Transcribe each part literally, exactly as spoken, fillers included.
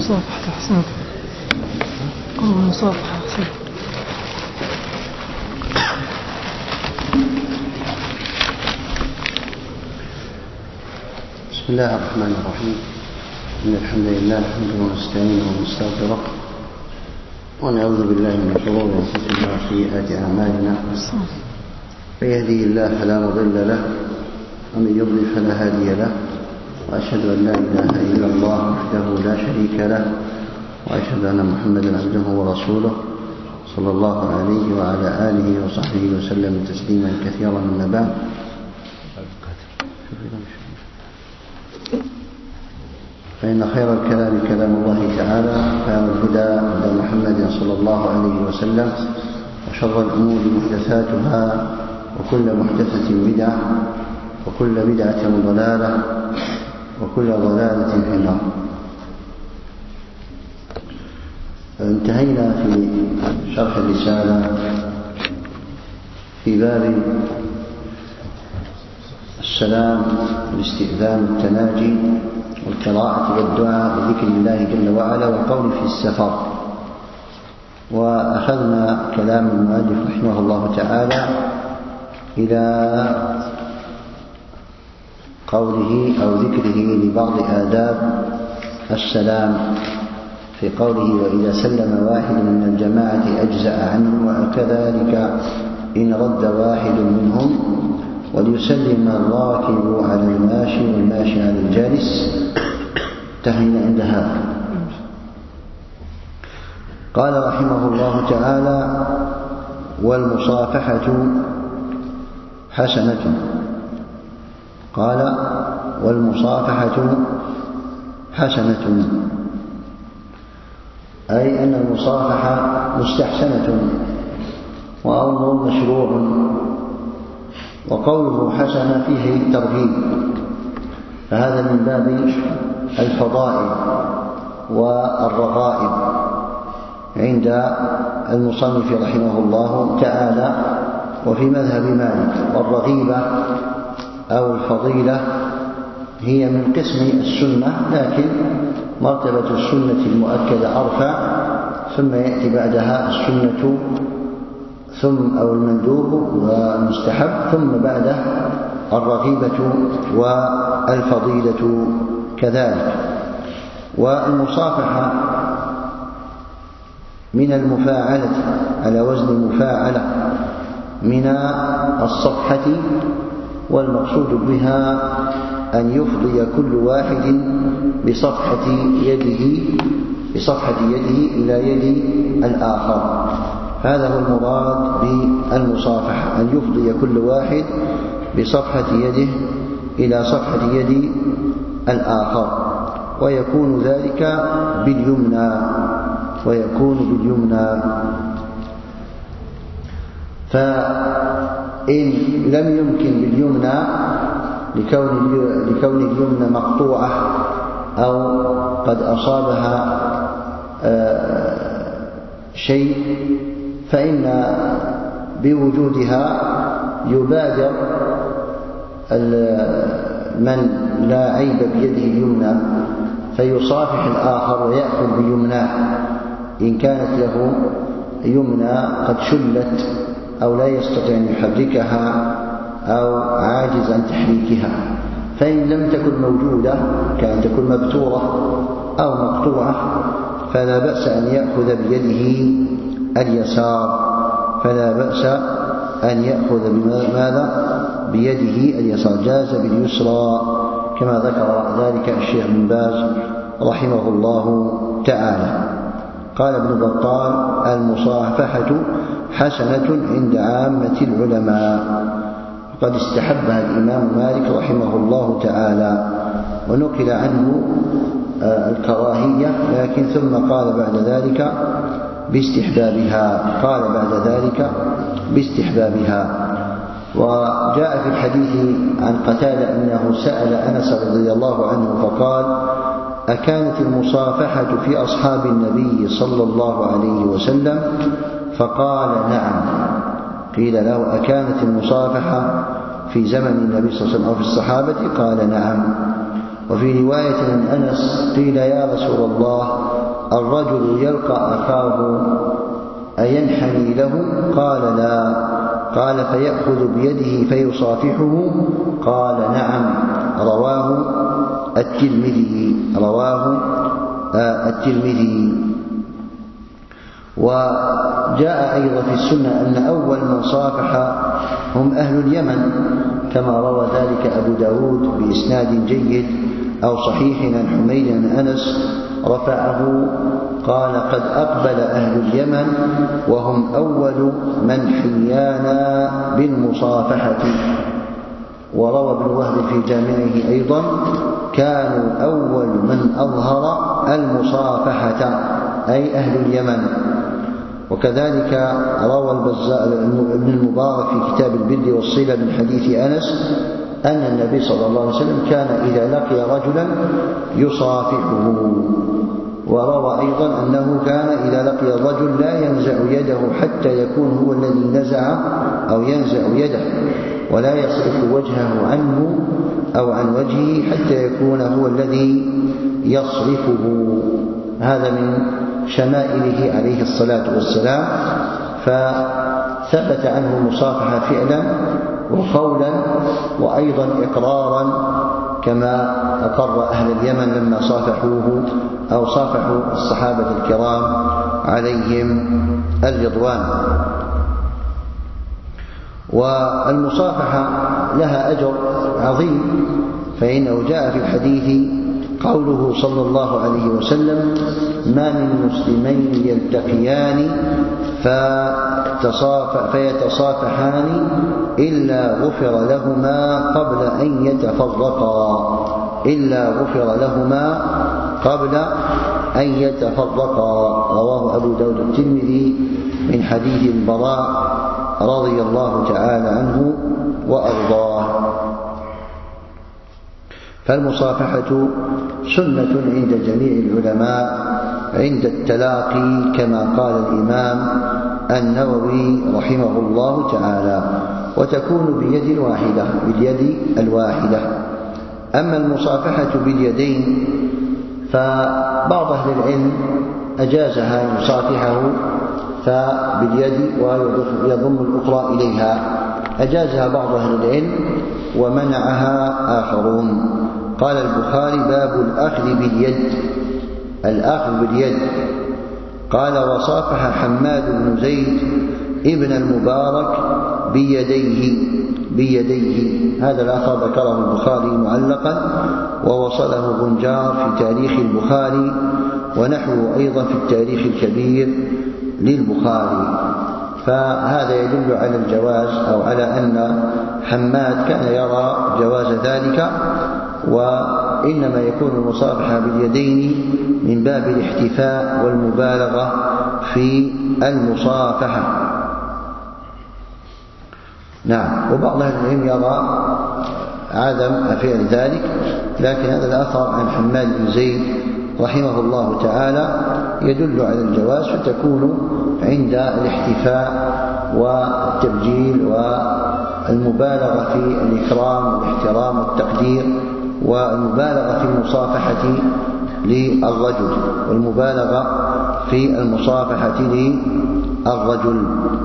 المصافحة أحسنت. قرب المصافحة أحسنت. بسم الله الرحمن الرحيم. إن الحمد لله نحمده ونستعينه ونستغفره ونعوذ بالله من شرور أنفسنا وسيئات أعمالنا. من يهده الله فلا مضل له ومن يضلل فلا هادي له، وأشهد أن لا إله إلا الله وحده لا شريك له، وأشهد أن محمدا عبده ورسوله صلى الله عليه وعلى آله وصحبه وسلم تسليما كثيرا. من بعد، فإن خير الكلام كلام الله تعالى، خير الهدى هدى محمد صلى الله عليه وسلم، وشر الأمور محدثاتها، وكل محدثة بدعة، وكل بدعة ضلالة، وكل ضلالة في النار. انتهينا في شرح الرسالة في باب السلام والاستئذان والتناجي والقراءة والدعاء بذكر الله جل وعلا والقول في السفر. وأخذنا كلام المؤلف رحمه الله تعالى إلى قوله أو ذكره لبعض آداب السلام في قوله: وإذا سلم واحد من الجماعة أجزأ عنه، وكذلك إن رد واحد منهم، وليسلم الراكب على الماشي والماشي على الجالس. انتهينا عند هذا. قال رحمه الله تعالى: والمصافحة حسنة. قال: والمصافحة حسنة، أي أن المصافحة مستحسنة وأمر مشروع. وقوله حسنة فيه ترغيب، فهذا من باب الفضائل والرغائب عند المصنف رحمه الله تعالى وفي مذهب مالك. والرغيبة أو الفضيلة هي من قسم السنة، لكن مرتبة السنة المؤكدة أرفع، ثم يأتي بعدها السنة ثم أو المندوب والمستحب، ثم بعده الرغيبة والفضيلة كذلك. والمصافحة من المفاعلة على وزن مفاعلة من الصفحة، والمقصود بها أن يفضي كل واحد بصفحة يده بصفحة يده إلى يد الآخر. هذا هو المراد بالمصافحة، أن يفضي كل واحد بصفحة يده إلى صفحة يد الآخر، ويكون ذلك باليمنى ويكون باليمنى فإن لم يمكن باليمنى لكون لكون اليمنى مقطوعة أو قد أصابها شيء، فإن بوجودها يبادر من لا عيب بيده اليمنى فيصافح الآخر ويأخذ بيمناه إن كانت له يمنى قد شلت أو لا يستطيع أن يحركها أو عاجز عن تحريكها. فإن لم تكن موجودة، كأن تكون مبتورة أو مقطوعة، فلا بأس أن يأخذ بيده اليسار فلا بأس أن يأخذ بماذا؟ بيده اليسار. جاز باليسرى كما ذكر ذلك الشيخ بن باز رحمه الله تعالى. قال ابن بطال: المصافحة حسنة عند عامة العلماء، وقد استحبها الإمام مالك رحمه الله تعالى، ونقل عنه الكراهية، لكن ثم قال بعد ذلك باستحبابها قال بعد ذلك باستحبابها. وجاء في الحديث عن قتادة أنه سأل أنس رضي الله عنه فقال: أكانت المصافحة في أصحاب النبي صلى الله عليه وسلم؟ فقال: نعم. قيل له: أكانت المصافحة في زمن النبي صلى الله عليه وسلم أو في الصحابة؟ قال: نعم. وفي رواية من أنس قيل: يا رسول الله، الرجل يلقى أخاه أينحني له؟ قال لا. قال فيأخذ بيده فيصافحه؟ قال نعم. رواه الترمذي رواه الترمذي. وجاء أيضا في السنة أن أول من صافح هم أهل اليمن، كما روى ذلك أبو داود بإسناد جيد أو صحيح عن حميد عن أنس رفعه قال قد أقبل أهل اليمن وهم أول من حيانا بالمصافحة. وروى ابن وهب في جامعه أيضا كانوا أول من أظهر المصافحة أي أهل اليمن. وكذلك روى ابن المبارك في كتاب البر والصلة من حديث أنس أن النبي صلى الله عليه وسلم كان إذا لقي رجلا يصافحه. وروى أيضا أنه كان إذا لقي الرجل لا ينزع يده حتى يكون هو الذي نزع أو ينزع يده، ولا يصرف وجهه عنه أو عن وجهه حتى يكون هو الذي يصرفه. هذا من شمائله عليه الصلاة والسلام. فثبت عنه المصافحة فعلا وقولا وأيضا إقرارا، كما أقر أهل اليمن لما صافحوه أو صافحوا الصحابة الكرام عليهم الرضوان. والمصافحة لها أجر عظيم، فإنه جاء في الحديث قوله صلى الله عليه وسلم ما من مسلمين يلتقيان فيتصافحان إلا غفر لهما قبل أن يتفرقا إلا غفر لهما قبل أن يتفرقا. رواه أبو داود الترمذي من حديث البراء رضي الله تعالى عنه وأرضاه. فالمصافحة سنة عند جميع العلماء عند التلاقي، كما قال الإمام النووي رحمه الله تعالى، وتكون بيد واحدة باليد الواحدة. أما المصافحة باليدين فبعض أهل العلم أجازها يصافحه فباليد ويضم الأخرى إليها، أجازها بعض أهل العلم ومنعها آخرون. قال البخاري باب الأخذ باليد الأخذ باليد. قال وصافح حماد بن زيد ابن المبارك بيديه بيديه هذا الأثر ذكره البخاري معلقا، ووصله بنجار في تاريخ البخاري، ونحوه أيضا في التاريخ الكبير للبخاري. فهذا يدل على الجواز أو على أن حماد كان يرى جواز ذلك، وإنما يكون المصافحة باليدين من باب الاحتفاء والمبالغة في المصافحة. نعم. وبعض أهل العلم يرى عدم فعل ذلك، لكن هذا الأثر عن حماد بن زيد رحمه الله تعالى يدل على الجواز، فتكون عند الاحتفاء والتبجيل والمبالغة في الإكرام والاحترام والتقدير، والمبالغة في المصافحة للرجل والمبالغة في المصافحة للرجل.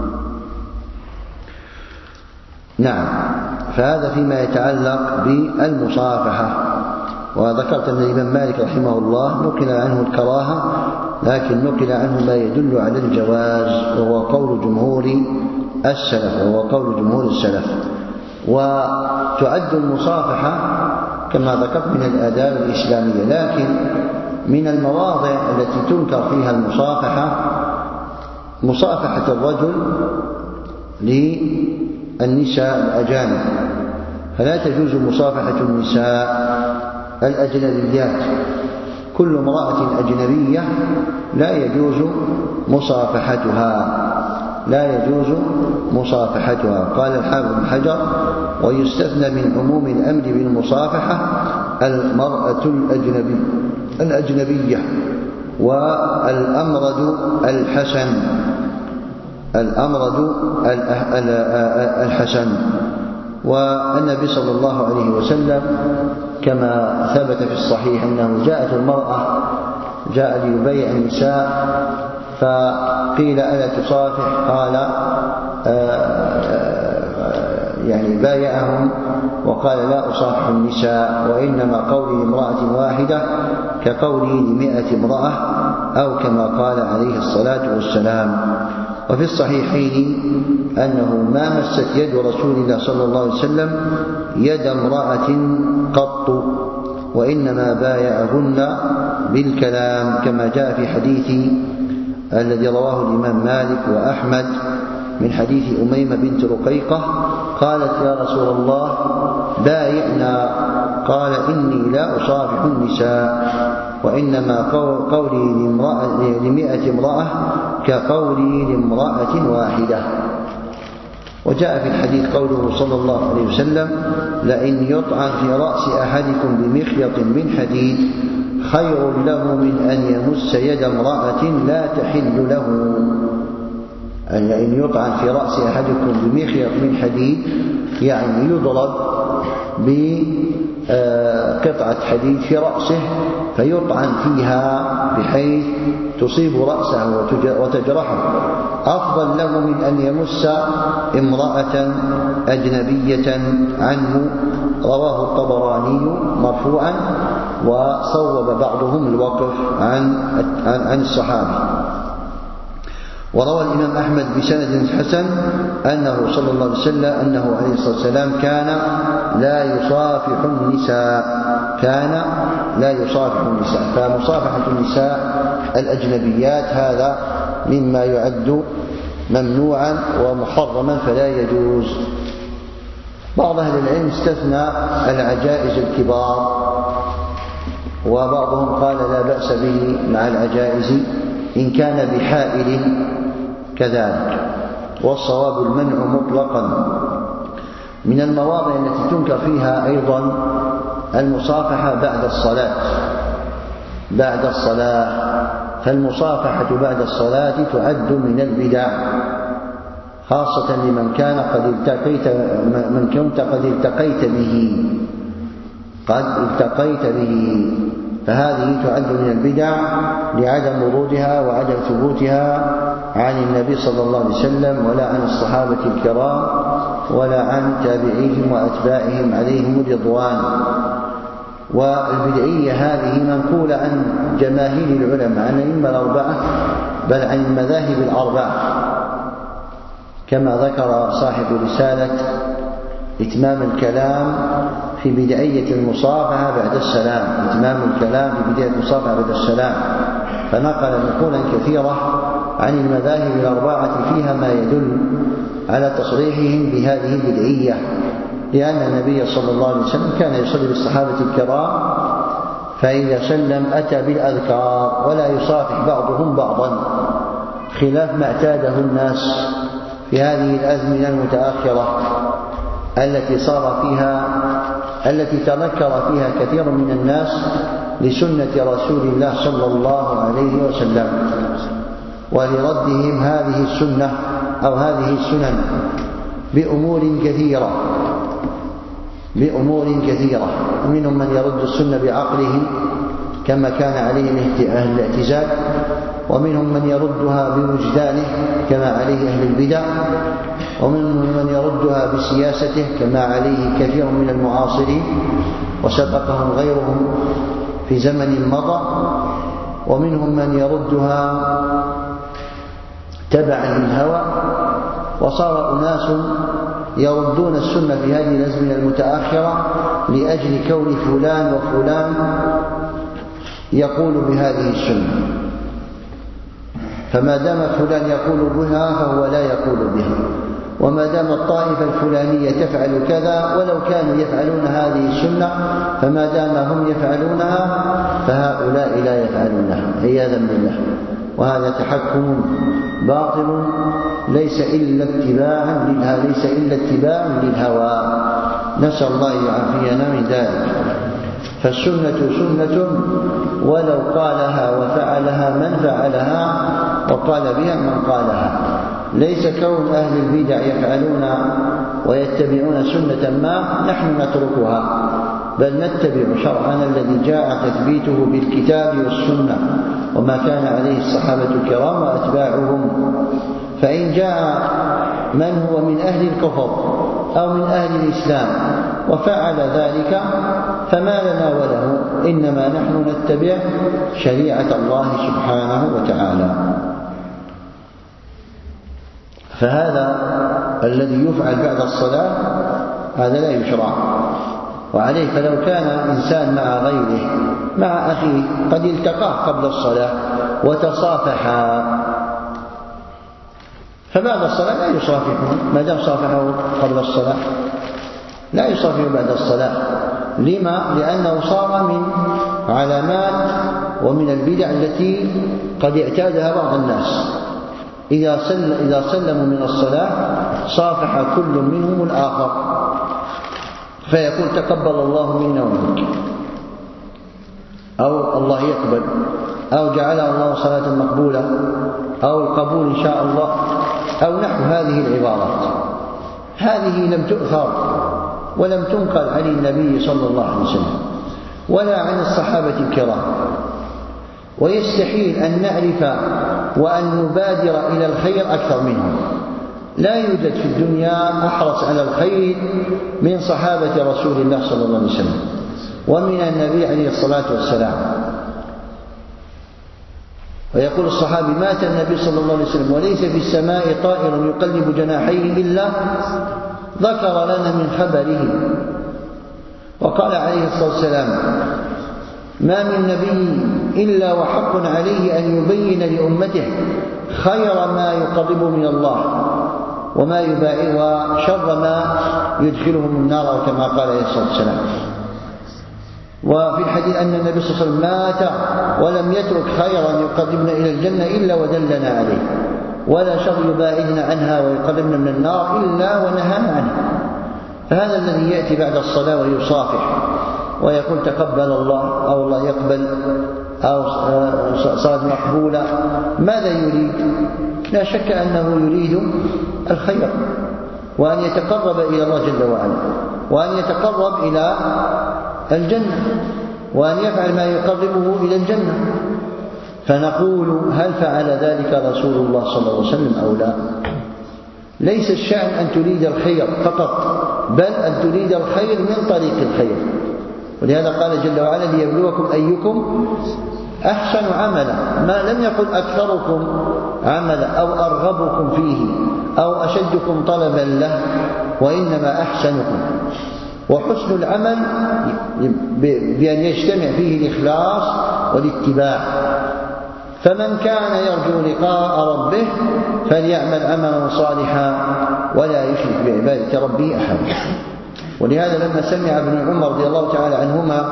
نعم. فهذا فيما يتعلق بالمصافحة. وذكرت أن الإمام مالك رحمه الله نقل عنه الكراهة، لكن نقل عنه ما يدل على الجواز، وهو قول جمهور السلف وهو قول جمهور السلف. وتعد المصافحة كما ذكرت من الآداب الإسلامية، لكن من المواضع التي تنكر فيها المصافحة مصافحة الرجل للنساء الأجانب، فلا تجوز مصافحة النساء الأجنبيات. كل امرأة أجنبية لا يجوز مصافحتها لا يجوز مصافحتها. قال الحافظ بن حجر ويستثنى من عموم الأمر بالمصافحة المرأة الأجنبي الأجنبية والأمرد الحسن الأمرد الحسن. والنبي صلى الله عليه وسلم كما ثبت في الصحيح أنه جاءت المرأة جاء ليبايع النساء فقيل ألا تصافح؟ قال يعني بايعهم وقال لا أصافح النساء، وإنما قولي لامرأة واحدة كقولي لمئة امرأة، أو كما قال عليه الصلاة والسلام. وفي الصحيحين أنه ما مست يد رسول الله صلى الله عليه وسلم يد امرأة قط، وإنما بايعهن بالكلام، كما جاء في حديث الذي رواه الإمام مالك وأحمد من حديث أميمة بنت رقيقة قالت يا رسول الله بايعنا، قال إني لا أصافح النساء، وإنما قولي لمئة امرأة كقولي لامرأة واحدة. وجاء في الحديث قوله صلى الله عليه وسلم لئن يطعن في رأس أحدكم بمخيط من حديد خير له من أن يمس يد امرأة لا تحل له. أن لئن يطعن في رأس أحدكم بمخيط من حديد يعني يضرب بقطعة حديد في رأسه فيطعن فيها بحيث تصيب رأسه وتجرحه، أفضل له من أن يمس امرأة أجنبية عنه. رواه الطبراني مرفوعا، وصوب بعضهم الوقف عن عن الصحابي. وروى الإمام أحمد بسند حسن أنه صلى الله عليه وسلم أنه عليه الصلاة والسلام كان لا يصافح النساء كان لا يصافح النساء فمصافحة النساء الأجنبيات هذا مما يعد ممنوعا ومحرما فلا يجوز. بعض أهل العلم استثنى العجائز الكبار، وبعضهم قال لا بأس به مع العجائز إن كان بحائل كذلك، والصواب المنع مطلقا. من المواضع التي تنكر فيها أيضا المصافحة بعد الصلاة بعد الصلاة فالمصافحة بعد الصلاة تعد من البدع، خاصة لمن كان قد التقيت من كنت قد التقيت به قد التقيت به فهذه تعد من البدع لعدم ورودها وعدم ثبوتها عن النبي صلى الله عليه وسلم ولا عن الصحابة الكرام ولا عن تابعيهم وأتباعهم عليهم الرضوان. والبدعية هذه منقولة عن جماهير العلماء عن الأئمة الأربعة بل عن المذاهب الأربعة، كما ذكر صاحب رسالة إتمام الكلام في بدعية المصافحة بعد السلام إتمام الكلام في بدعية المصافحة بعد السلام، فنقل نقولا كثيرة عن المذاهب الأربعة فيها ما يدل على تصريحهم بهذه البدعية، لأن النبي صلى الله عليه وسلم كان يصلي بالصحابة الكرام فإذا سلم أتى بالأذكار ولا يصافح بعضهم بعضا، خلاف ما اعتاده الناس في هذه الأزمنة المتأخرة التي صار فيها التي تنكر فيها كثير من الناس لسنة رسول الله صلى الله عليه وسلم ولردهم هذه السنة أو هذه السنن بأمور كثيرة بأمور كثيرة منهم من يرد السنة بعقله كما كان عليه أهل الاعتزال، ومنهم من يردها بوجدانه كما عليه أهل البدع، ومنهم من يردها بسياسته كما عليه كثير من المعاصرين وسبقهم غيرهم في زمن مضى، ومنهم من يردها تبعا للهوى. وصار أناس يردون السنة في هذه الأزمنة المتأخرة لأجل كون فلان وفلان يقول بهذه السنة، فما دام فلان يقول بها فهو لا يقول بها، وما دام الطائفة الفلانية تفعل كذا ولو كانوا يفعلون هذه السنة فما دام هم يفعلونها فهؤلاء لا يفعلونها عياذا بالله. وهذا تحكم باطل ليس إلا اتباعا للهوى ليس إلا اتباع للهوى، نسأل الله يعافينا من ذلك. فالسنة سنة ولو قالها وفعلها من فعلها وقال بها من قالها، ليس كون أهل البدع يفعلون ويتبعون سنة ما نحن نتركها بل نتبع شرعنا الذي جاء تثبيته بالكتاب والسنة وما كان عليه الصحابة الكرام وأتباعهم. فإن جاء من هو من أهل الكفر أو من أهل الإسلام وفعل ذلك فما لنا وله، إنما نحن نتبع شريعة الله سبحانه وتعالى. فهذا الذي يفعل بعد الصلاة هذا لا يشرع، وعليه فلو كان إنسان مع غيره مع أخيه قد التقاه قبل الصلاة وتصافحا، فبعد الصلاة لا يصافحون ما دام صافحه قبل الصلاة، لا يصافح بعد الصلاة. لما؟ لأنه صار من علامات ومن البدع التي قد اعتادها بعض الناس، إذا سلم إذا سلموا من الصلاة صافح كل منهم الآخر فيقول تقبل الله منا ومنك، أو الله يقبل، أو جعلها الله صلاة مقبولة، أو القبول إن شاء الله، أو نحو هذه العبارات. هذه لم تؤثر ولم تنقل عن النبي صلى الله عليه وسلم ولا عن الصحابة الكرام، ويستحيل أن نعرف وأن نبادر إلى الخير أكثر منهم. لا يوجد في الدنيا أحرص على الخير من صحابة رسول الله صلى الله عليه وسلم ومن النبي عليه الصلاة والسلام. ويقول الصحابي مات النبي صلى الله عليه وسلم وليس في السماء طائر يقلب جناحيه إلا ذكر لنا من خبره. وقال عليه الصلاة والسلام ما من نبي إلا وحق عليه أن يبين لأمته خير ما يقرب من الله وما يباعد وشر ما يدخلهم النار، كما قال عليه الصلاة والسلام. وفي الحديث أن النبي صلى الله عليه وسلم مات ولم يترك خيرا يقربنا إلى الجنة إلا ودلنا عليه، ولا شر يباعدنا عنها ويقربنا من النار إلا ونهانا عنها. فهذا الذي يأتي بعد الصلاة ويصافح ويقول تقبل الله أو الله يقبل أو صلاة مقبولة، ماذا يريد؟ لا شك أنه يريد الخير وأن يتقرب إلى الله جل وعلا وأن يتقرب إلى الجنة وأن يفعل ما يقربه إلى الجنة. فنقول هل فعل ذلك رسول الله صلى الله عليه وسلم أو لا؟ ليس الشأن أن تريد الخير فقط، بل أن تريد الخير من طريق الخير. ولهذا قال جل وعلا ليبلوكم أيكم أحسن عملا، ما لم يقل أكثركم عملا أو أرغبكم فيه أو أشدكم طلبا له، وإنما أحسنكم. وحسن العمل بأن يجتمع فيه الإخلاص والاتباع. فمن كان يرجو لقاء ربه فليعمل عملا صالحا ولا يشرك بعبادة ربه أحدا. ولهذا لما سمع ابن عمر رضي الله تعالى عنهما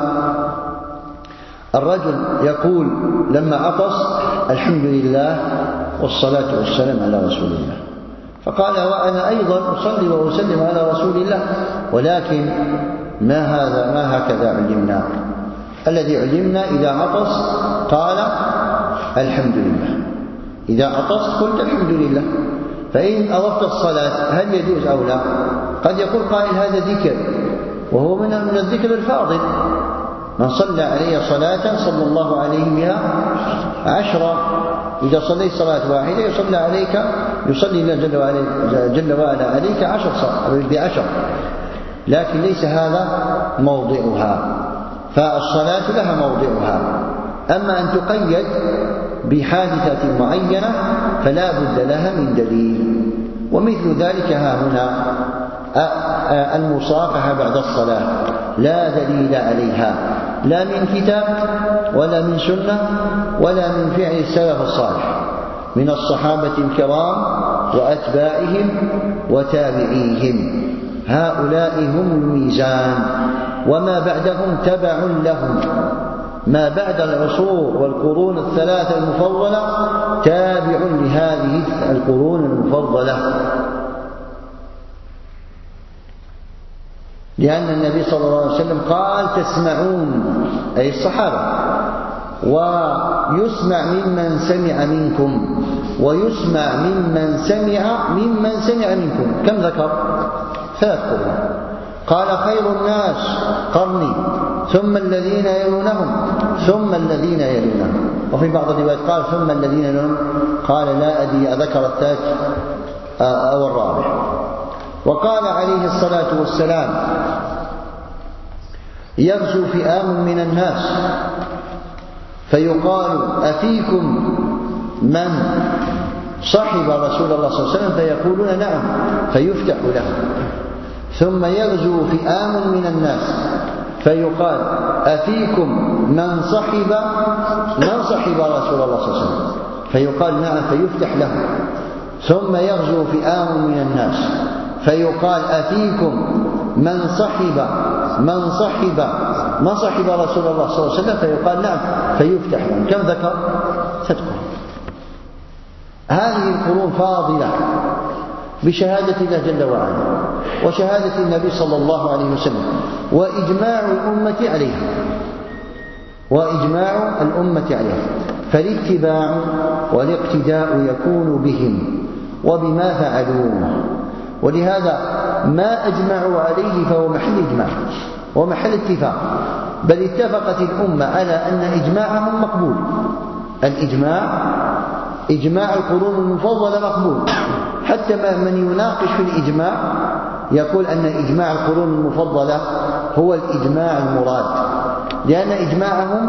الرجل يقول لما عطس الحمد لله والصلاة والسلام على رسول الله، فقال وأنا أيضا أصلي وأسلم على رسول الله، ولكن ما هذا ما هكذا علمنا. الذي علمنا إذا عطس قال الحمد لله، إذا عطست قلت الحمد لله. فإن أضفت الصلاة هل يجوز أو لا؟ قد يقول قائل هذا ذكر، وهو من من الذكر الفاضل. من صلى عليه صلاة صلى الله عليه بها عشرة. إذا صليت صلاة واحدة يصلى عليك يصلي الله جل وعلا, جل وعلا عليك عشر بعشر، لكن ليس هذا موضعها. فالصلاة لها موضعها، أما أن تقيد بحادثة معينة فلا بد لها من دليل. ومثل ذلك ها هنا المصافحة بعد الصلاة لا دليل عليها، لا من كتاب ولا من سنة ولا من فعل السلف الصالح من الصحابة الكرام وأتباعهم وتابعيهم. هؤلاء هم الميزان، وما بعدهم تبع لهم. ما بعد العصور والقرون الثلاثة المفضلة تابع لهذه القرون المفضلة، لأن النبي صلى الله عليه وسلم قال تسمعون أي الصحابة، ويسمع ممن سمع منكم ويسمع ممن سمع ممن سمع منكم. كم ذكر؟ ثلاث قرون. قال خير الناس قرني ثم الذين يلونهم ثم الذين يلونهم. وفي بعض الروايات قال ثم الذين يلونهم، قال لا أدري أذكر الثالث أو الرابع. وقال عليه الصلاة والسلام يغزو فئام من الناس فيقال أفيكم من صحب رسول الله صلى الله عليه وسلم؟ فيقولون نعم فيفتح لهم. ثم يغزو فئام من الناس فيقال أفيكم من صحب من صحب رسول الله صلى الله عليه وسلم؟ فيقال نعم فيفتح لهم. ثم يغزو فئام من الناس فيقال أفيكم من صحب من صحب من صحب رسول الله صلى الله عليه وسلم؟ فيقال نعم فيفتح لهم. كم ذكر؟ تذكر. هذه القرون فاضلة بشهادة الله جل وعلا وشهادة النبي صلى الله عليه وسلم وإجماع الأمة عليها وإجماع الأمة عليها فالاتباع والاقتداء يكون بهم وبما فعلوه. ولهذا ما أجمعوا عليه فهو محل إجماع ومحل اتفاق، بل اتفقت الأمة على أن إجماعهم مقبول. الإجماع إجماع القرون المفضلة مقبول، حتى من يناقش في الإجماع يقول أن إجماع القرون المفضلة هو الإجماع المراد، لأن إجماعهم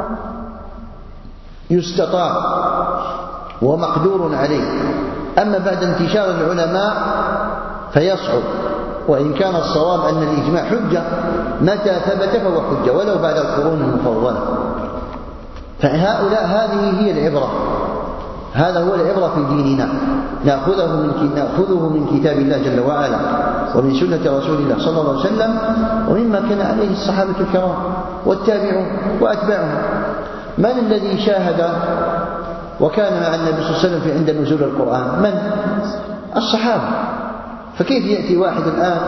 يستطاع ومقدور عليه. أما بعد انتشار العلماء فيصعب، وإن كان الصواب أن الإجماع حجة متى ثبت فهو حجة ولو بعد القرون المفضلة. فهؤلاء هذه هي العبرة، هذا هو العبرة في ديننا، نأخذه من نأخذه من كتاب الله جل وعلا ومن سنة رسول الله صلى الله عليه وسلم ومما كان عليه الصحابة الكرام والتابعون وأتباعهم. من الذي شاهد وكان مع النبي صلى الله عليه وسلم في عند نزول القرآن؟ من؟ الصحابة. فكيف يأتي واحد الآن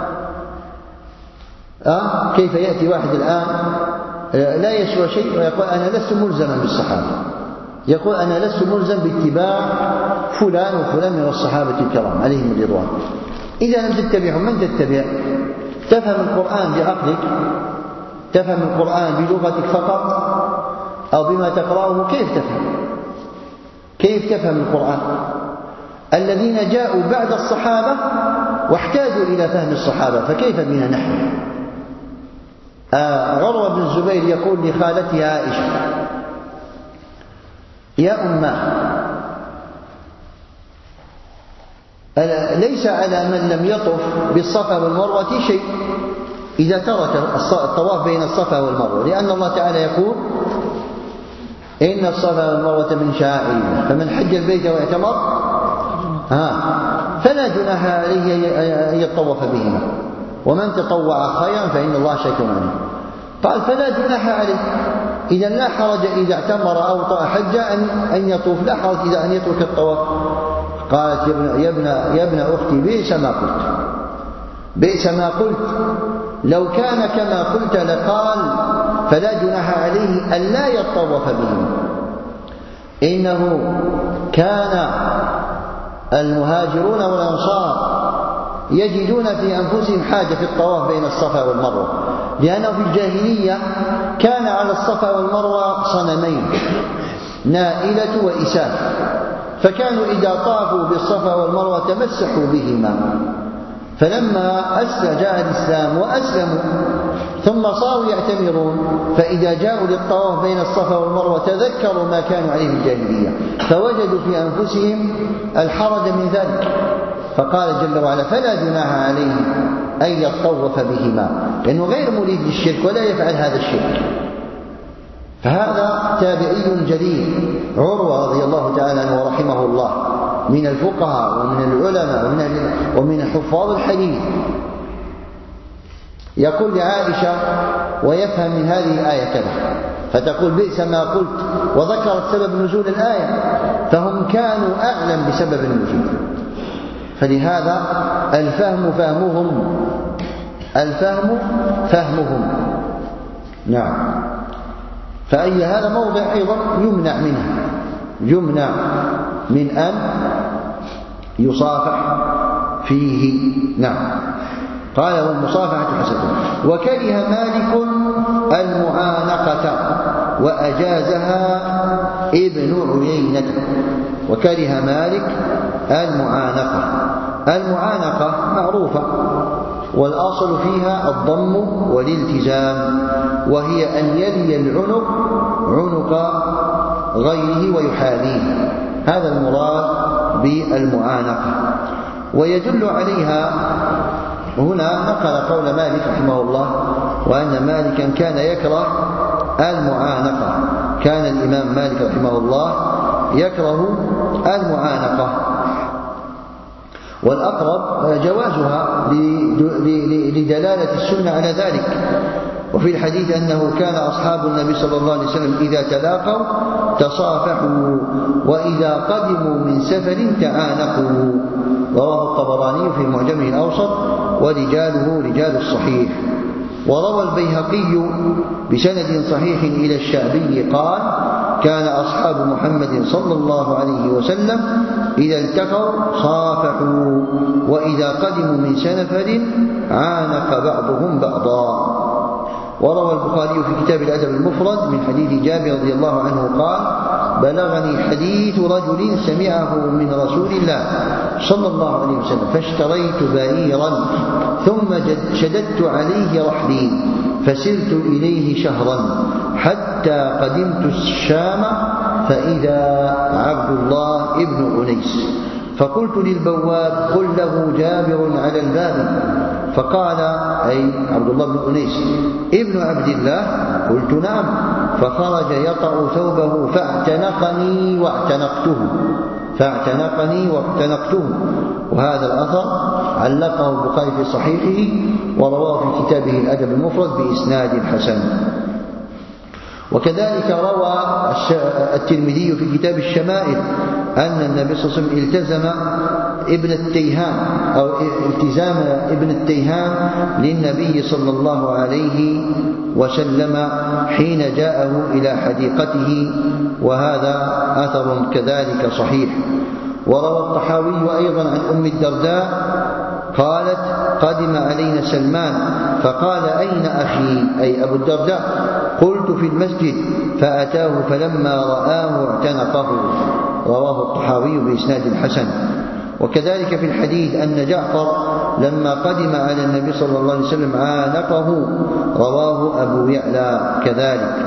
أه؟ كيف يأتي واحد الآن لا يسوى شيء ويقول أنا لست ملزما بالصحابة، يقول أنا لست ملزم باتباع فلان وفلان من الصحابة الكرام عليهم الرضوان. إذا لم تتبعهم من تتبع؟ تفهم القرآن بعقلك؟ تفهم القرآن بلغتك فقط أو بما تقرأه؟ كيف تفهم؟ كيف تفهم القرآن؟ الذين جاءوا بعد الصحابة واحتاجوا إلى فهم الصحابة، فكيف بنا نحن؟ آه عروة بن الزبير يقول لخالته عائشة يا أماه ليس على من لم يطف بالصفا والمروة شيء إذا ترك الطواف بين الصفا والمروة، لأن الله تعالى يقول إن الصفا والمروة من شعائر الله فمن حج البيت واعتمر ها فلا جناح عليه أن يطوف بهما ومن تطوع خيرا فإن الله شاكر عليم. قال فلا جناح عليه، إذا لا حرج إذا اعتمر أو حج أن يطوف، لا حرج إذا أن يترك الطواف. قالت يا ابن يا ابن أختي بئس ما قلت بئس ما قلت لو كان كما قلت لقال فلا جناح عليه ألا يطوف بهما، إنه كان المهاجرون والأنصار يجدون في أنفسهم حاجة في الطواف بين الصفا والمروة، لأنه في الجاهلية كان على الصفا والمروة صنمين نائلة وإساف، فكانوا إذا طافوا بالصفا والمروة تمسحوا بهما. فلما أسلم جاء الإسلام وأسلموا ثم صاروا يعتمرون، فإذا جاءوا للطواف بين الصفا والمروة تذكروا ما كانوا عليه في الجاهلية فوجدوا في أنفسهم الحرج من ذلك، فقال جل وعلا فلا جناح عليه أن يطوف بهما، لأنه غير مريد للشرك ولا يفعل هذا الشرك. فهذا تابعي جليل عروة رضي الله تعالى عنه ورحمه الله من الفقهاء ومن العلماء ومن ومن حفاظ الحديث، يقول لعائشة ويفهم من هذه الآية كذا، فتقول بئس ما قلت وذكرت سبب نزول الآية، فهم كانوا أعلم بسبب النزول. فلهذا الفهم فهمهم الفهم فهمهم نعم. فأي هذا موضع أيضا يمنع منه يمنع من أن يصافح فيه. نعم. قال والمصافحة حسنة. وكره مالك المعانقة وأجازها ابن عيينة. وكره مالك المعانقة. المعانقة معروفة والأصل فيها الضم والالتزام، وهي أن يلي العنق عنق غيره ويحاذيه، هذا المراد بالمعانقة. ويدل عليها هنا نقل قول مالك رحمه الله، وأن مالكا كان يكره المعانقة. كان الإمام مالك رحمه الله يكره المعانقة، والأقرب جوازها لدلالة السنة على ذلك. وفي الحديث أنه كان أصحاب النبي صلى الله عليه وسلم إذا تلاقوا تصافحوا وإذا قدموا من سفر تعانقوا. رواه الطبراني في معجمه الأوسط ورجاله رجال الصحيح. وروى البيهقي بسند صحيح إلى الشعبي قال: كان أصحاب محمد صلى الله عليه وسلم إذا التقوا صافحوا وإذا قدموا من سفر عانق بعضهم بعضا. وروى البخاري في كتاب الأدب المفرد من حديث جابر رضي الله عنه قال: بلغني حديث رجل سمعه من رسول الله صلى الله عليه وسلم فاشتريت بعيرا ثم شددت عليه رحلي فسرت إليه شهرا حتى قدمت الشام فإذا عبد الله ابن أنيس، فقلت للبواب: قل له جابر على الباب. فقال: أي عبد الله بن أنيس ابن عبد الله؟ قلت: نعم. فخرج يطأ ثوبه فاعتنقني واعتنقته فاعتنقني واعتنقته. وهذا الأثر علقه البخاري في صحيحه ورواه في كتابه الأدب المفرد بإسناد حسن. وكذلك روى الترمذي في كتاب الشمائل أن النبي صلى الله عليه وسلم التزم ابن التيهان أو التزام ابن التيهان للنبي صلى الله عليه وسلم حين جاءه إلى حديقته، وهذا أثر كذلك صحيح. وروى الطحاوي أيضا عن أم الدرداء قالت: قدم علينا سلمان فقال: أين أخي؟ أي أبو الدرداء. قلت: في المسجد. فأتاه فلما رآه اعتنقه. رواه الطحاوي بإسناد حسن. وكذلك في الحديث أن جعفر لما قدم على النبي صلى الله عليه وسلم عانقه، رواه أبو يعلى كذلك.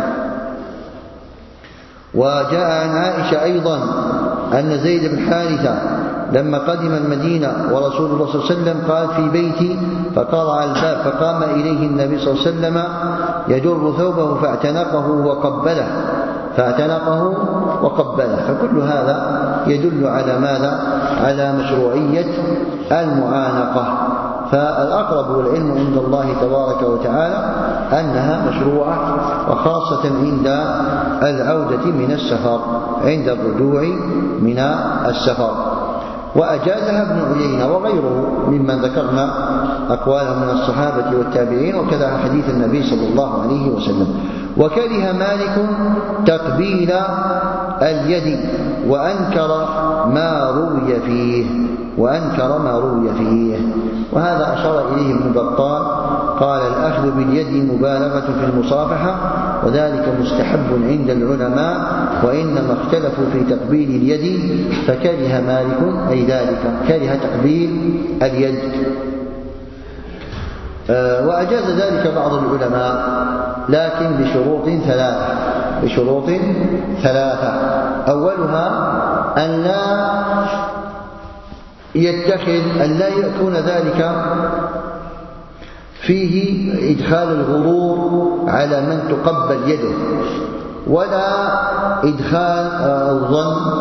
وجاء عن عائشة أيضا أن زيد بن حارثة لما قدم المدينة ورسول الله صلى الله عليه وسلم قال: في بيتي، فقرع الباب فقام إليه النبي صلى الله عليه وسلم يجر ثوبه فاعتنقه وقبله فاعتنقه وقبله. فكل هذا يدل على ماذا؟ على مشروعية المعانقة. فالأقرب والعلم عند الله تبارك وتعالى أنها مشروعة، وخاصة عند العودة من السفر، عند الرجوع من السفر. وأجازها ابن عيينة وغيره ممن ذكرنا أقوالهم من الصحابة والتابعين، وكذا حديث النبي صلى الله عليه وسلم. وكره مالك تقبيل اليد وأنكر ما روي فيه وأنكر ما روي فيه وهذا أشار إليه ابن بطال قال: الأخذ باليد مبالغة في المصافحة، وذلك مستحب عند العلماء، وإنما اختلفوا في تقبيل اليد، فكره مالك أي ذلك، كره تقبيل اليد. وأجاز ذلك بعض العلماء لكن بشروط ثلاثة بشروط ثلاثة أولها أن لا يتخذ أن لا يكون ذلك فيه إدخال الغرور على من تقبل يده، ولا إدخال الظن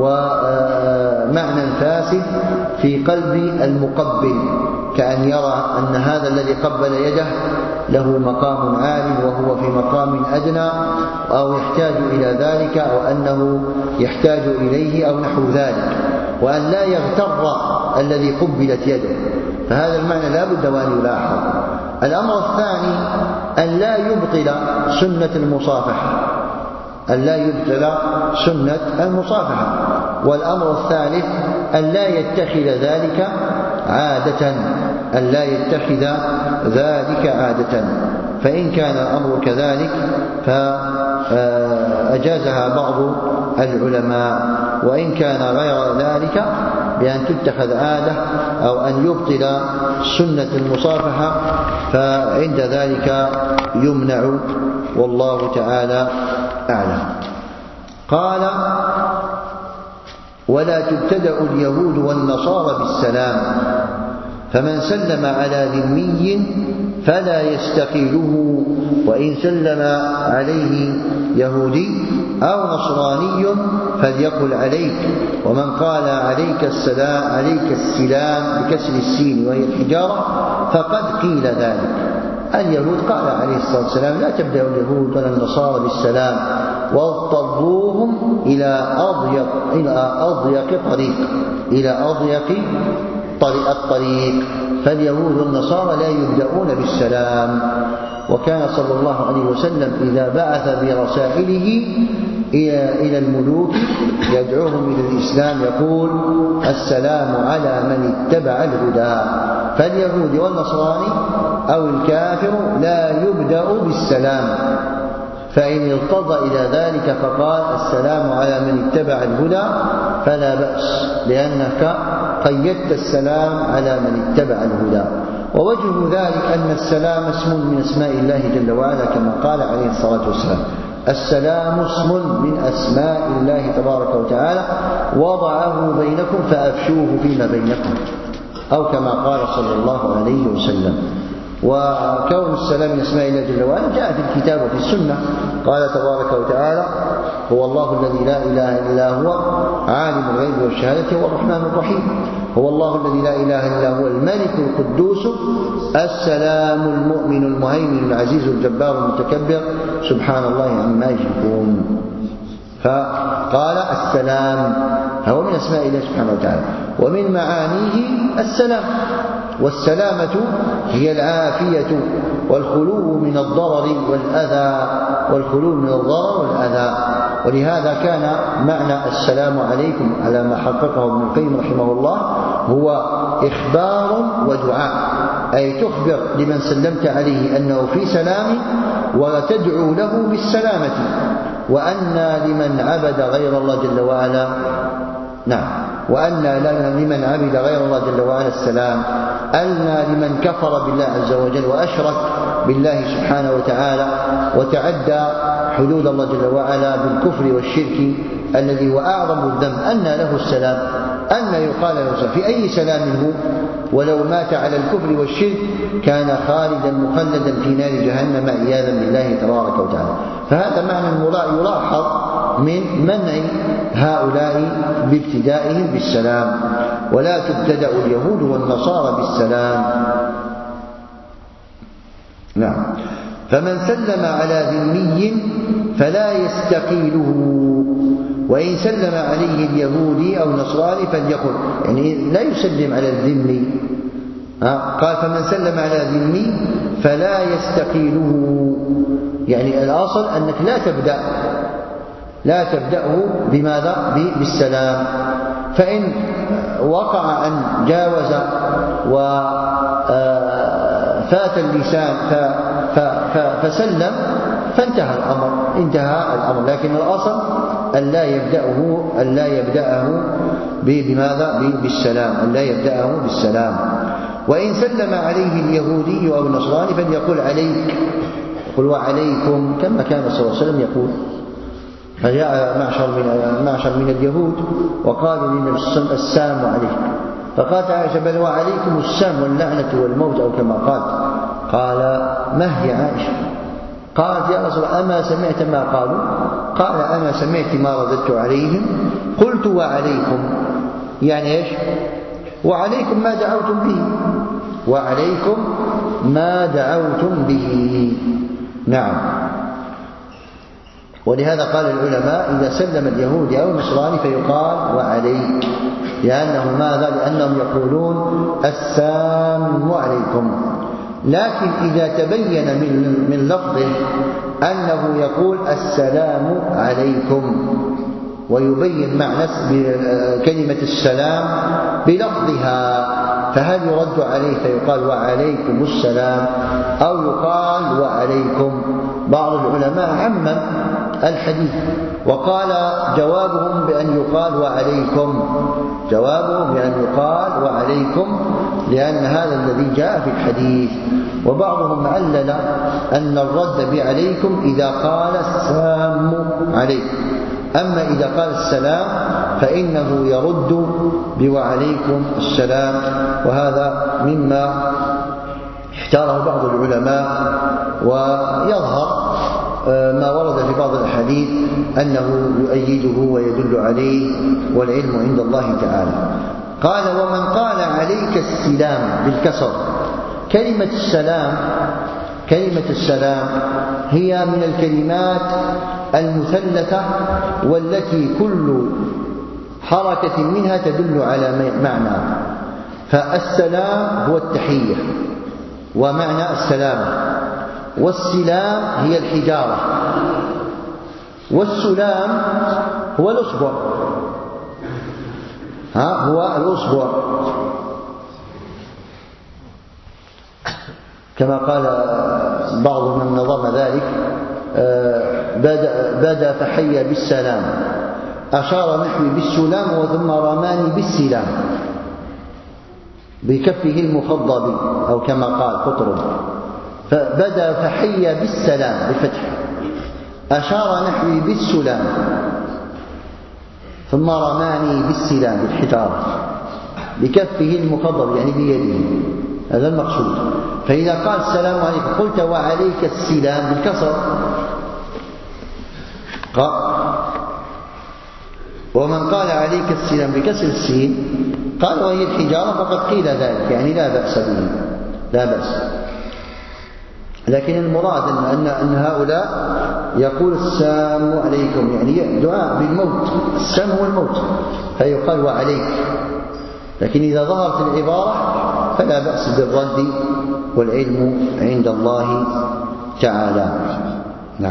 ومعنى فاسد في قلب المقبل، كأن يرى أن هذا الذي قبل يده له مقام عال وهو في مقام أدنى، أو يحتاج إلى ذلك، أو أنه يحتاج إليه، أو نحو ذلك، وأن لا يغتر الذي قبلت يده. فهذا المعنى لا بد وأن يلاحظ. الأمر الثاني أن لا يبطل سنة المصافحة أن لا يبطل سنة المصافحة. والأمر الثالث أن لا يتخذ ذلك عادة أن لا يتخذ ذلك عادة، فإن كان الأمر كذلك فأجازها بعض العلماء، وإن كان غير ذلك بأن تتخذ عادة أو أن يبطل سنة المصافحة فعند ذلك يمنع، والله تعالى أعلم. قال: ولا تبتدأ اليهود والنصارى بالسلام، فمن سلم على ذمي فلا يستقيله، وإن سلم عليه يهودي أو نصراني فليقل عليك، ومن قال عليك السلام عليك السلام بكسر السين وهي الحجارة فقد قيل ذلك. اليهود قال عليه الصلاة والسلام: لا تبدأ اليهود ولا النصارى بالسلام، واضطروهم إلى أضيق إلى أضيق طريق إلى أضيق طريق الطريق فاليهود والنصارى لا يبدأون بالسلام. وكان صلى الله عليه وسلم إذا بعث برسائله إلى الملوك يدعوهم إلى الإسلام يقول: السلام على من اتبع الهدى. فاليهود والنصراني أو الكافر لا يبدأ بالسلام، فإن ارتضى إلى ذلك فقال: السلام على من اتبع الهدى فلا بأس، لأنك قيدت السلام على من اتبع الهدى. ووجه ذلك أن السلام اسم من أسماء الله جل وعلا، كما قال عليه الصلاة والسلام: السلام اسم من أسماء الله تبارك وتعالى وضعه بينكم فأفشوه فيما بينكم، أو كما قال صلى الله عليه وسلم. وكون السلام من أسماء الله جل وعلا جاء في الكتاب وفي السنة. قال تبارك وتعالى: هو الله الذي لا إله إلا هو عالم الغيب والشهادة هو الرحمن الرحيم. هو الله الذي لا إله إلا هو الملك القدوس السلام المؤمن المهيمن العزيز الجبار المتكبر سبحان الله عما يشركون. فقال السلام هو من أسماء الله سبحانه وتعالى، ومن معانيه السلام، والسلامة هي العافية والخلو من الضرر والأذى والخلو من الضرر والأذى. ولهذا كان معنى السلام عليكم على ما حققه ابن القيم رحمه الله هو إخبار ودعاء، أي تخبر لمن سلمت عليه أنه في سلام وتدعو له بالسلامة. وأن لمن عبد غير الله جل وعلا نعم وأن لمن عبد غير الله جل وعلا السلام، أن لمن كفر بالله عز وجل وأشرك بالله سبحانه وتعالى وتعدى حدود الله جل وعلا بالكفر والشرك الذي هو أعظم الذنب، أن له السلام، أن يقال له السلام في أي سلام هو، ولو مات على الكفر والشرك كان خالدا مخلدا في نار جهنم عياذا بالله تبارك وتعالى. فهذا معنى يلاحظ من منع هؤلاء بابتدائهم بالسلام. ولا تبتدأ اليهود والنصارى بالسلام. نعم. فمن سلم على ذمي فلا يستقيله، وإن سلم عليه اليهودي أو النصراني فليقل، يعني لا يسلم على الذمي. قال: فمن سلم على ذمي فلا يستقيله، يعني الأصل أنك لا تبدأ لا تبدأه بماذا؟ بالسلام. فإن وقع أن جاوز وفات اللسان فسلم فانتهى الأمر انتهى الأمر لكن الأصل أن لا يبدأه أن لا يبدأه بماذا؟ بالسلام، أن لا يبدأه بالسلام. وإن سلم عليه اليهودي أو النصراني فليقل عليك، يقول وعليكم، كما كان صلى الله عليه وسلم يقول. فجاء معشر من معشر من اليهود وقالوا للنبي صلى الله عليه وسلم: السلام عليك. فقالت عائشة: بل وعليكم السام واللعنة والموت، أو كما قال. قال: ما هي عائشة؟ قالت: يا رسول الله أما سمعت ما قالوا؟ قال: أما سمعت ما رددت عليهم؟ قلت: وعليكم، يعني إيش؟ وعليكم ما دعوتم به، وعليكم ما دعوتم به. نعم. ولهذا قال العلماء: إذا سلم اليهودي أو النصراني فيقال وعليك، لأنه ماذا؟ لأنهم يقولون السلام عليكم. لكن إذا تبين من من لفظه أنه يقول السلام عليكم، ويبين معنى كلمة السلام بلفظها، فهل يرد عليه فيقال وعليكم السلام أو يقال وعليكم؟ بعض العلماء عمم الحديث وقال جوابهم بأن يقال وعليكم، جوابهم بأن يقال وعليكم لأن هذا الذي جاء في الحديث. وبعضهم علل أن الرد بعليكم إذا قال السام عليكم، أما إذا قال السلام فإنه يرد بوعليكم السلام. وهذا مما اختاره بعض العلماء، ويظهر ما ورد في بعض الأحاديث أنه يؤيده ويدل عليه، والعلم عند الله تعالى. قال ومن قال عليك السلام بالكسر. كلمة السلام كلمة السلام هي من الكلمات المثلثة والتي كل حركة منها تدل على معنى. فالسلام هو التحية ومعنى السلام، والسلام هي الحجارة، والسلام هو الأصبع، ها هو الأصبع كما قال بعض من نظم ذلك بدا فحي بالسلام، أشار نحوي بالسلام وثم رماني بالسلام بكفه المفضل أو كما قال قطرب. فبدا فحي بالسلام بفتح، أشار نحوي بالسلام ثم رماني بالسلام بالحجارة بكفه المفضل يعني بيده، هذا المقصود. فإذا قال السلام عليكم قلت وعليك السلام بالكسر، ومن قال عليك السلام بكسر السين قال وهي الحجارة فقد قيل ذلك، يعني لا بأس به، لا بأس. لكن المراد أن أن هؤلاء يقول السلام عليكم يعني دعاء بالموت، السلام هو الموت فيقال وعليك. لكن إذا ظهرت العبارة فلا بأس بالرد، والعلم عند الله تعالى. نعم.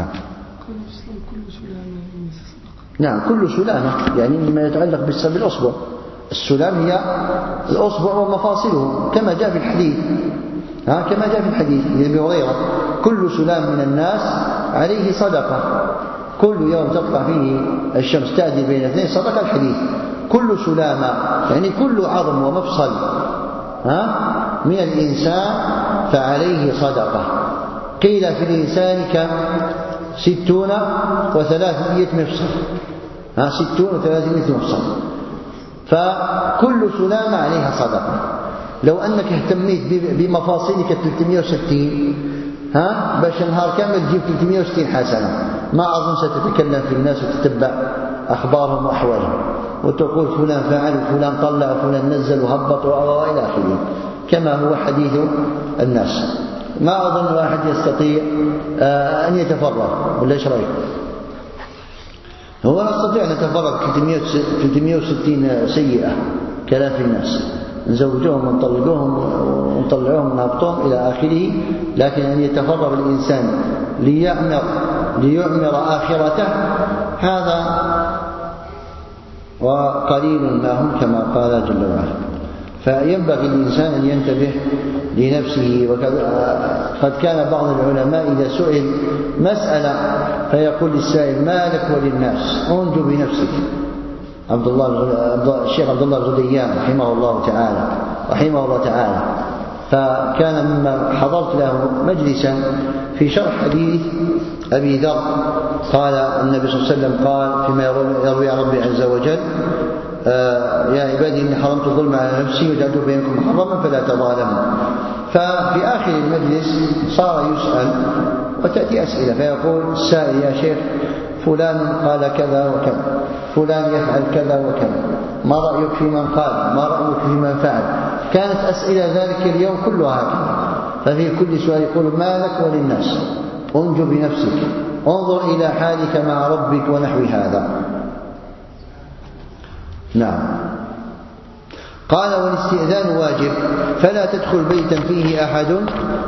نعم كل سلامة يعني مما يتعلق بالأصبع. السلام هي الأصبع ومفاصله كما جاء في الحديث، ها كما جاء في الحديث لأبي هريرة كل سلام من الناس عليه صدقة، كل يوم تطلع فيه الشمس تعدل بين اثنين صدقة. الحديث كل سلامة يعني كل عظم ومفصل ها من الإنسان فعليه صدقة. قيل في الإنسان كم؟ ستون وثلاثمائة مفصل، ها ستون وثلاثمائة مفصل، فكل سلامة عليها صدقة. لو أنك اهتميت بمفاصلك ثلاثمائة وستين ها باش نهار كامل تجيب ثلاثمائة وستين حسنة، ما أظن ستتكلم في الناس وتتبع أخبارهم وأحوالهم وتقول فلان فعل وفلان طلع وفلان نزل وهبط وإلى آخره كما هو حديث الناس. ما أظن واحد يستطيع أن يتفرغ، ولا إيش رأيك؟ هو نستطيع أن نتفرغ ثلاثمائة وستين سيئة كلام في الناس، نزوجوهم ونطلقوهم ونطلعوهم ونهبطوهم إلى آخره. لكن أن يتفرغ الإنسان ليعمر ليعمر آخرته هذا وقليل ما هم كما قال جل وعلا. فينبغي الإنسان أن ينتبه لنفسه. وقد كان بعض العلماء إذا سئل مسألة فيقول للسائل ما لك وللناس أنجو بنفسك. عبد الله الشيخ عبد الله الغديان رحمه الله تعالى رحمه الله تعالى فكان مما حضرت له مجلسا في شرح حديث أبي ذر قال النبي صلى الله عليه وسلم قال فيما يروي عن ربي عز وجل آه يا عبادي إني حرمت الظلم على نفسي وجعلته بينكم محرما فلا تظالموا. ففي آخر المجلس صار يسأل وتأتي أسئلة فيقول السائل يا شيخ فلان قال كذا وكذا، فلان يفعل كذا وكذا، ما رأيك في من قال، ما رأيك في من فعل. كانت أسئلة ذلك اليوم كلها هكذا. ففي كل سؤال يقول ما لك وللناس انجو بنفسك، انظر إلى حالك مع ربك ونحو هذا. نعم. قال والاستئذان واجب فلا تدخل بيتا فيه أحد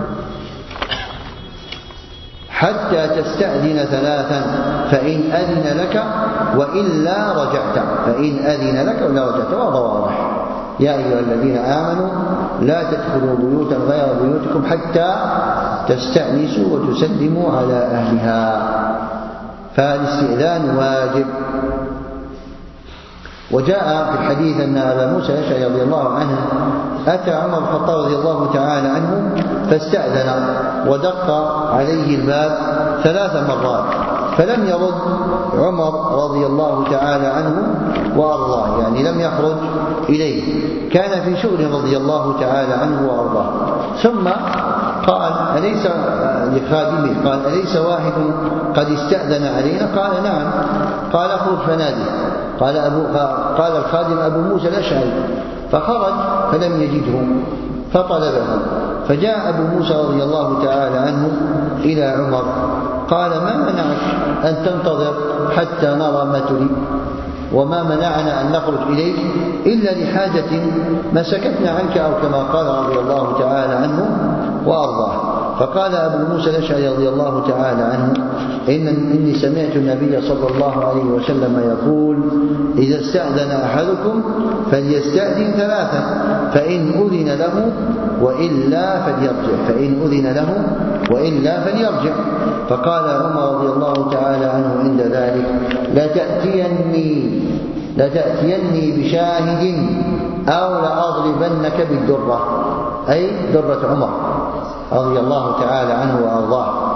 حتى تستأذن ثلاثا فإن أذن لك وإلا رجعت، فإن أذن لك وإلا رجعت. وهذا واضح يا أيها الذين آمنوا لا تدخلوا بيوتا غير بيوتكم حتى تستأنسوا وتسلموا على أهلها. فالاستئذان واجب. وجاء في الحديث أن أبا موسى الأشعري رضي الله عنه أتى عمر بن الخطاب رضي الله تعالى عنه فاستأذن ودق عليه الباب ثلاث مرات فلم يرد عمر رضي الله تعالى عنه وأرضاه، يعني لم يخرج إليه، كان في شغل رضي الله تعالى عنه وأرضاه. ثم قال أليس لخادمه قال أليس واحد قد استأذن علينا؟ قال نعم. قال اخرج فنادي. قال, أبو قال الخادم أبو موسى الأشعري، فخرج فلم يجده فطلبه، فجاء أبو موسى رضي الله تعالى عنه إلى عمر قال ما منعك أن تنتظر حتى نرى ما تريد، وما منعنا أن نخرج إليك إلا لحاجة ما سكتنا عنك، أو كما قال رضي الله تعالى عنه وأرضاه. فقال أبو موسى الأشعري رضي الله تعالى عنه إن إني سمعت النبي صلى الله عليه وسلم يقول إذا استأذن أحدكم فليستأذن ثلاثا فإن أذن له وإلا فليرجع فإن أذن له وإلا فليرجع. فقال عمر رضي الله تعالى عنه عند ذلك لتأتيني لتأتيني بشاهد أو لأضربنك بالدرة، أي درة عمر رضي الله تعالى عنه وأرضاه.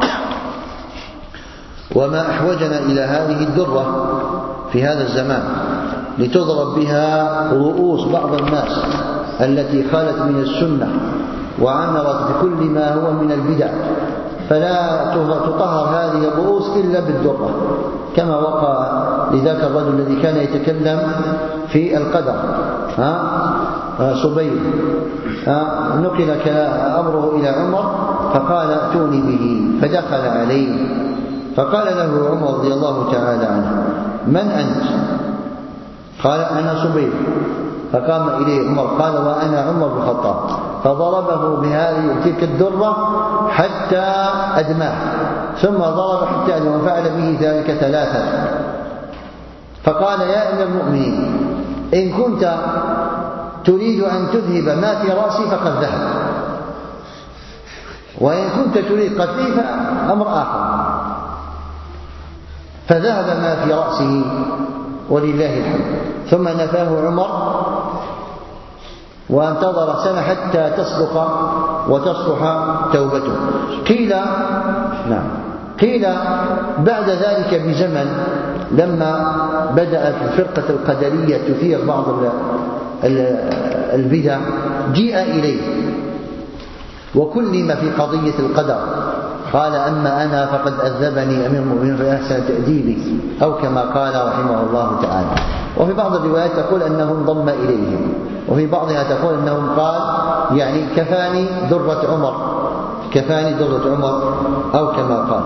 وما أحوجنا إلى هذه الدرة في هذا الزمان لتضرب بها رؤوس بعض الناس التي خالت من السنة وعمرت بكل ما هو من البدع، فلا تطهر هذه الرؤوس إلا بالدرة، كما وقع لذاك الرجل الذي كان يتكلم في القدر ها صبيب، نقل أمره إلى عمر فقال ائتوني به، فدخل عليه فقال له عمر رضي الله تعالى عنه من أنت؟ قال أنا صبيب. فقام إليه عمر قال وأنا عمر بن الخطاب، فضربه بهذه تلك الدرة حتى أدماه، ثم ضرب حتى أدماه وفعل به ذلك ثلاثة. فقال يا أمير المؤمنين إن كنت تريد أن تذهب ما في رأسي فقد ذهب، وإن كنت تريد قتلي فأمر آخر. فذهب ما في رأسه ولله الحمد. ثم نفاه عمر وانتظر سنة حتى تصدق وتصلح توبته. قيل نعم قيل بعد ذلك بزمن لما بدأت الفرقة القدرية تثير بعض البدع جيء إليه وكلم في قضية القدر، قال أما أنا فقد أذبني أمير المؤمنين فأحسن تأديبي، أو كما قال رحمه الله تعالى. وفي بعض الروايات تقول أنه انضم إليهم، وفي بعضها تقول أنه قال يعني كفاني درة عمر كفاني درة عمر أو كما قال.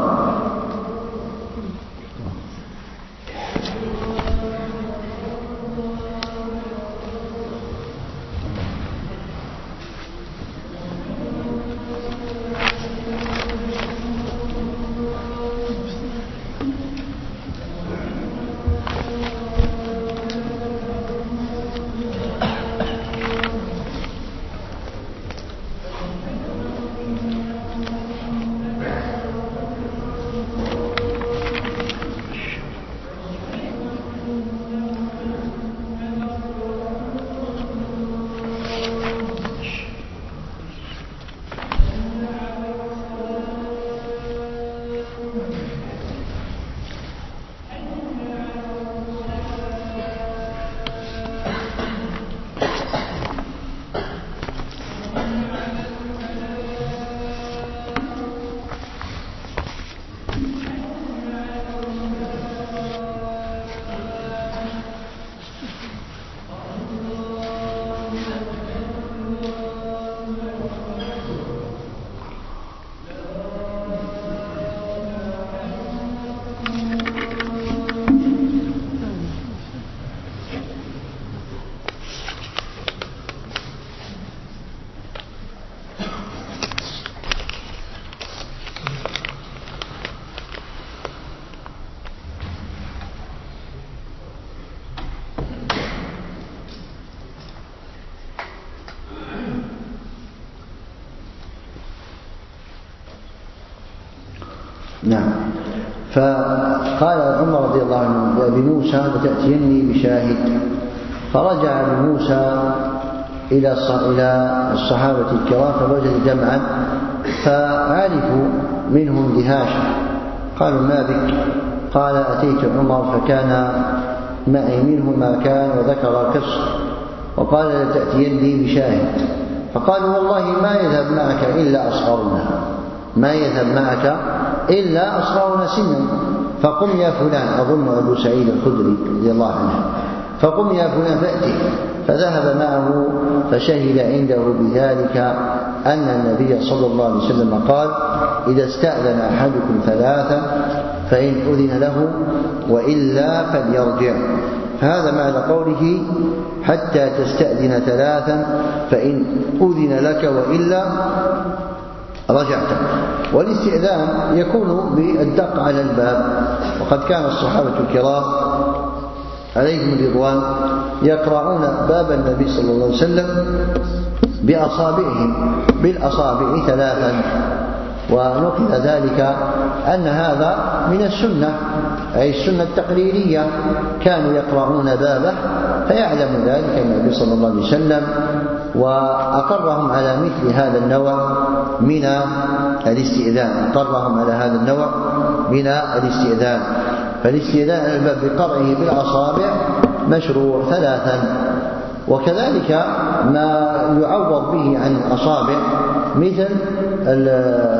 نعم. فقال عمر رضي الله عنه لأبي موسى لتأتيني بشاهد، فرجع أبي موسى إلى الصحابة الكرام فوجد جمعا فعرفوا منه اندهاشا، قالوا ما بك؟ قال أتيت عمر فكان معي منه ما كان وذكر القصة، وقال لتأتيني بشاهد، فقالوا والله ما يذهب معك إلا أصغرنا، ما يذهب معك إلا أصغرنا سنا، فقم يا فلان، أظن أبو سعيد الخدري رضي الله عنه، فقم يا فلان فأتي، فذهب معه فشهد عنده بذلك أن النبي صلى الله عليه وسلم قال إذا استأذن أحدكم ثلاثا فإن أذن له وإلا فليرجع. هذا معنى قوله حتى تستأذن ثلاثا فإن أذن لك وإلا رجعت. والاستئذان يكون بالدق على الباب، وقد كان الصحابة الكرام عليهم الرضوان يقرعون باب النبي صلى الله عليه وسلم بأصابعهم بالأصابع ثلاثا، ونقل ذلك أن هذا من السنة، أي السنة التقريرية، كانوا يقرعون بابه فيعلم ذلك النبي صلى الله عليه وسلم، وأقرهم على مثل هذا النوع من الاستئذان، أقرهم على هذا النوع من الاستئذان. فالاستئذان على الباب بقرعه بالأصابع مشروع ثلاثا. وكذلك ما يعوض به عن الأصابع مثل ال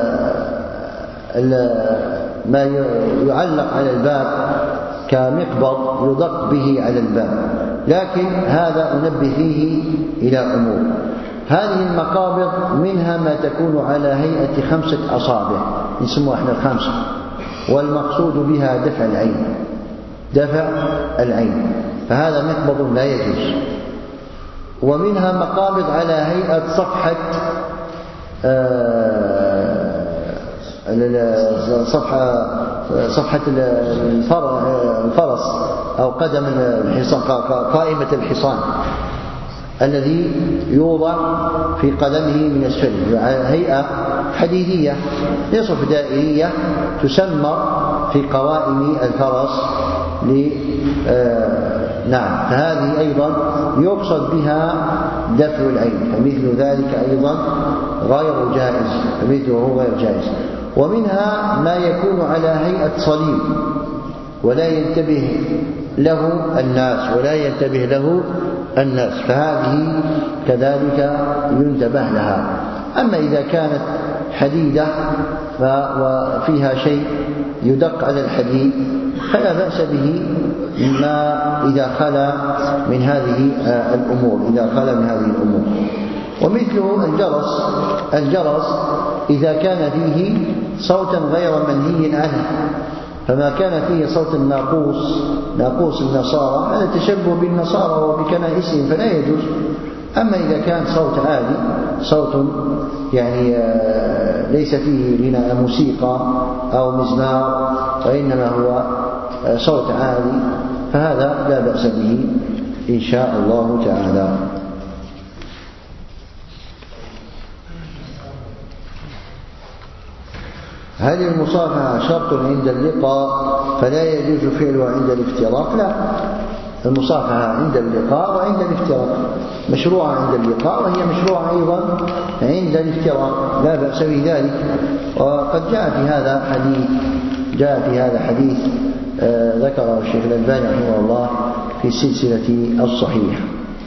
ال ما يعلق على الباب كمقبض يدق به على الباب، لكن هذا أنبه فيه إلى أمور. هذه المقابض منها ما تكون على هيئة خمسة أصابع نسموها احنا الخمسة، والمقصود بها دفع العين، دفع العين، فهذا مقبض لا يجوز. ومنها مقابض على هيئة صفحة صفحة صفحة الفرس أو قدم الحصان، قائمة الحصان الذي يوضع في قدمه من اسفل، هيئة حديدية نصف دائرية تسمى في قوائم الفرس ل نعم، فهذه أيضا يقصد بها دفع العين، فمثل ذلك أيضا غير جائز، فمثله غير جائز. ومنها ما يكون على هيئة صليب ولا ينتبه له الناس ولا ينتبه له الناس، فهذه كذلك ينتبه لها. أما إذا كانت حديدة وفيها شيء يدق على الحديد فلا بأس به ما إذا خلا من هذه الأمور، إذا خلا من هذه الأمور. ومثله الجرس، الجرس إذا كان فيه صوتا غير منهي عنه، فما كان فيه صوت الناقوس، ناقوس النصارى، هذا تشبه بالنصارى وبكنائسهم فلا يجوز. أما إذا كان صوت عالي، صوت يعني ليس فيه غناء موسيقى أو مزمار وإنما هو صوت عالي، فهذا لا بأس به إن شاء الله تعالى. هل المصافحة شرط عند اللقاء فلا يجوز فعلها عند الافتراق؟ لا، المصافحة عند اللقاء وعند الافتراق، مشروعة عند اللقاء وهي مشروعة أيضا عند الافتراق، لا بأس بذلك. وقد جاء في هذا حديث جاء في هذا حديث آه ذكره الشيخ الألباني رحمه الله في السلسلة الصحيحة.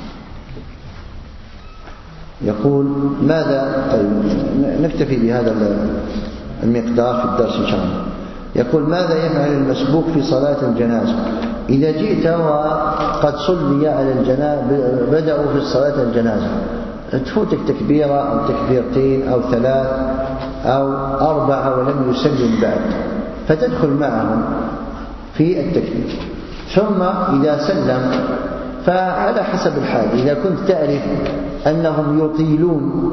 يقول ماذا، طيب نكتفي بهذا المقدار في الدرس إن شاء الله. يقول ماذا يفعل المسبوق في صلاة الجنازة إذا جئت وقد صلي على الجنازة، بدأوا في صلاة الجنازة، تفوتك تكبيرة أو تكبيرتين أو ثلاث أو أربعة ولم يسلم بعد، فتدخل معهم في التكبير، ثم إذا سلم فعلى حسب الحال، إذا كنت تعرف أنهم يطيلون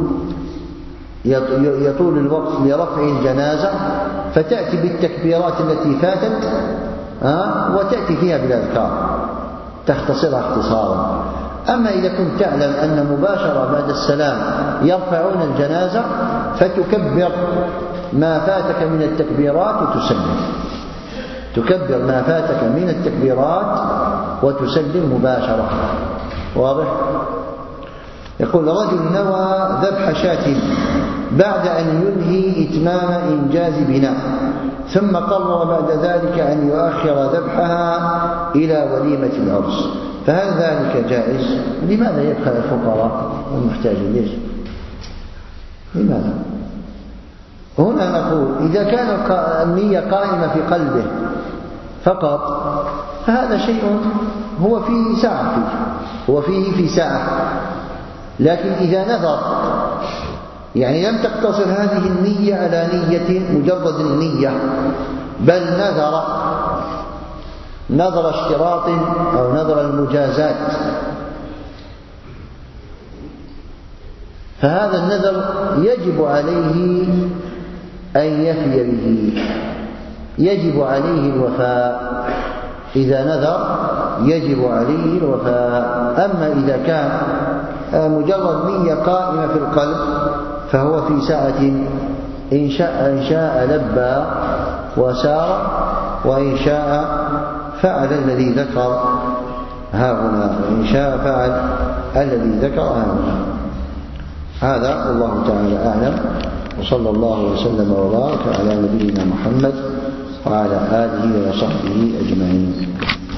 يطول الوقت لرفع الجنازة فتأتي بالتكبيرات التي فاتت وتأتي فيها بالأذكار تختصرها اختصارا. أما إذا كنت تعلم أن مباشرة بعد السلام يرفعون الجنازة فتكبر ما فاتك من التكبيرات وتسلم، تكبر ما فاتك من التكبيرات وتسلم مباشرة. واضح؟ يقول رجل نوى ذبح شاة بعد أن ينهي إتمام إنجاز بناء، ثم قرر بعد ذلك أن يؤخر ذبحها إلى وليمة العرس، فهل ذلك جائز؟ لماذا يبخل الفقراء والمحتاجين؟ ليش؟ لماذا؟ هنا نقول إذا كان النية قائمة في قلبه فقط فهذا شيء هو فيه سعة فيه هو فيه في سعة، لكن إذا نذر، يعني لم تقتصر هذه النية على نية مجرد النية، بل نذر نذر اشتراط أو نذر المجازات، فهذا النذر يجب عليه أن يفي به، يجب عليه الوفاء. إذا نذر يجب عليه الوفاء. أما إذا كان مجرد نية قائمة في القلب فهو في ساعة، إن شاء, إن شاء لبى وسار، وإن شاء فعل الذي ذكر ها هنا، وإن شاء فعل الذي ذكر ها هنا. هذا والله تعالى أعلم، وصلى الله وسلم وبارك على نبينا محمد وعلى آله وصحبه أجمعين.